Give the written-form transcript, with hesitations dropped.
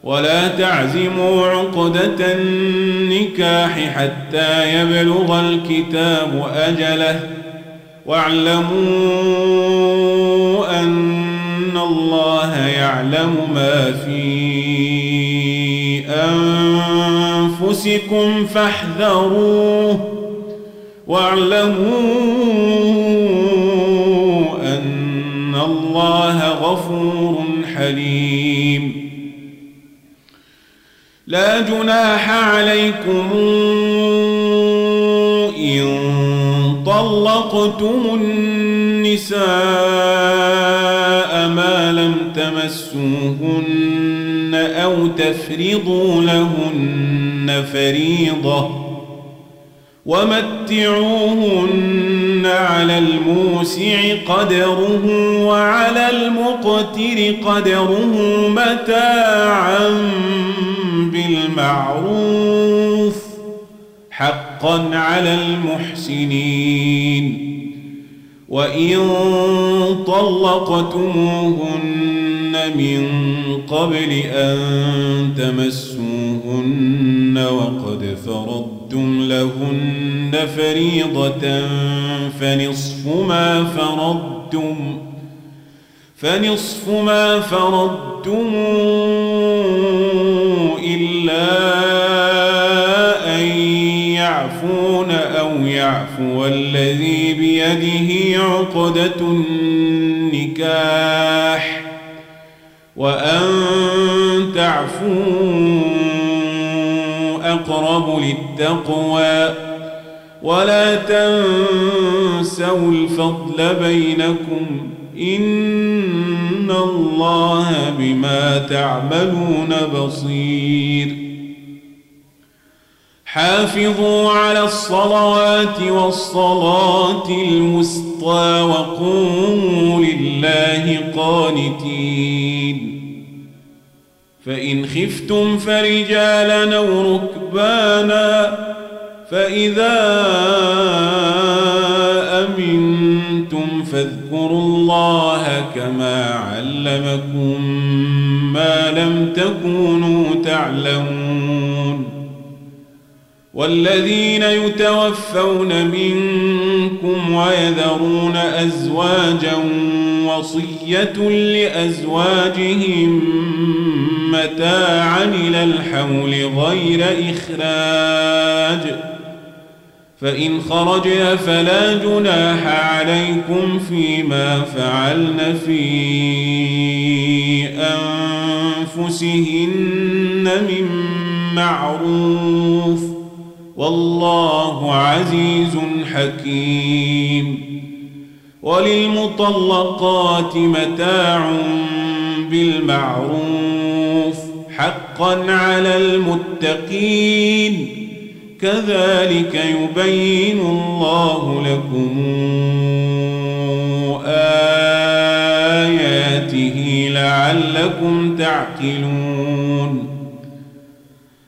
ولا تعزموا عقدة النكاح حتى يبلغ الكتاب أجله واعلموا أن الله يعلم ما في أنفسكم فاحذروه واعلموا أن الله غفور حليم لا جناح عليكم إن طلقتم النساء ما لم تمسوهن أو تفرضوا لهن فريضة ومتعوهن على الموسع قدره وعلى المقتر قدره متاعا بالمعروف حقا على المحسنين وإن طلقتموهن من قبل أن تمسوهن وقد فرضتم لهن فريضة فنصف ما فرضتم إلا أن يعفون أو يعفو الذي بيده عقدة النكاح وأن تعفوا أقرب للتقوى ولا تنسوا الفضل بينكم إن الله بما تعملون بصير حافظوا على الصلوات والصلاة الوسطى وقوموا لله قانتين فإن خفتم فرجالا أو ركبانا فإذا أمنتم فاذكروا الله كما علمكم ما لم تكونوا تعلمون والذين يتوفون منكم ويذرون أزواجا وصية لأزواجهم متاعا إلى الحول غير إخراج فإن خرجن فلا جناح عليكم فيما فعلن في أنفسهن من معروف والله عزيز حكيم وللمطلقات متاع بالمعروف حقا على المتقين كذلك يبين الله لكم آياته لعلكم تعقلون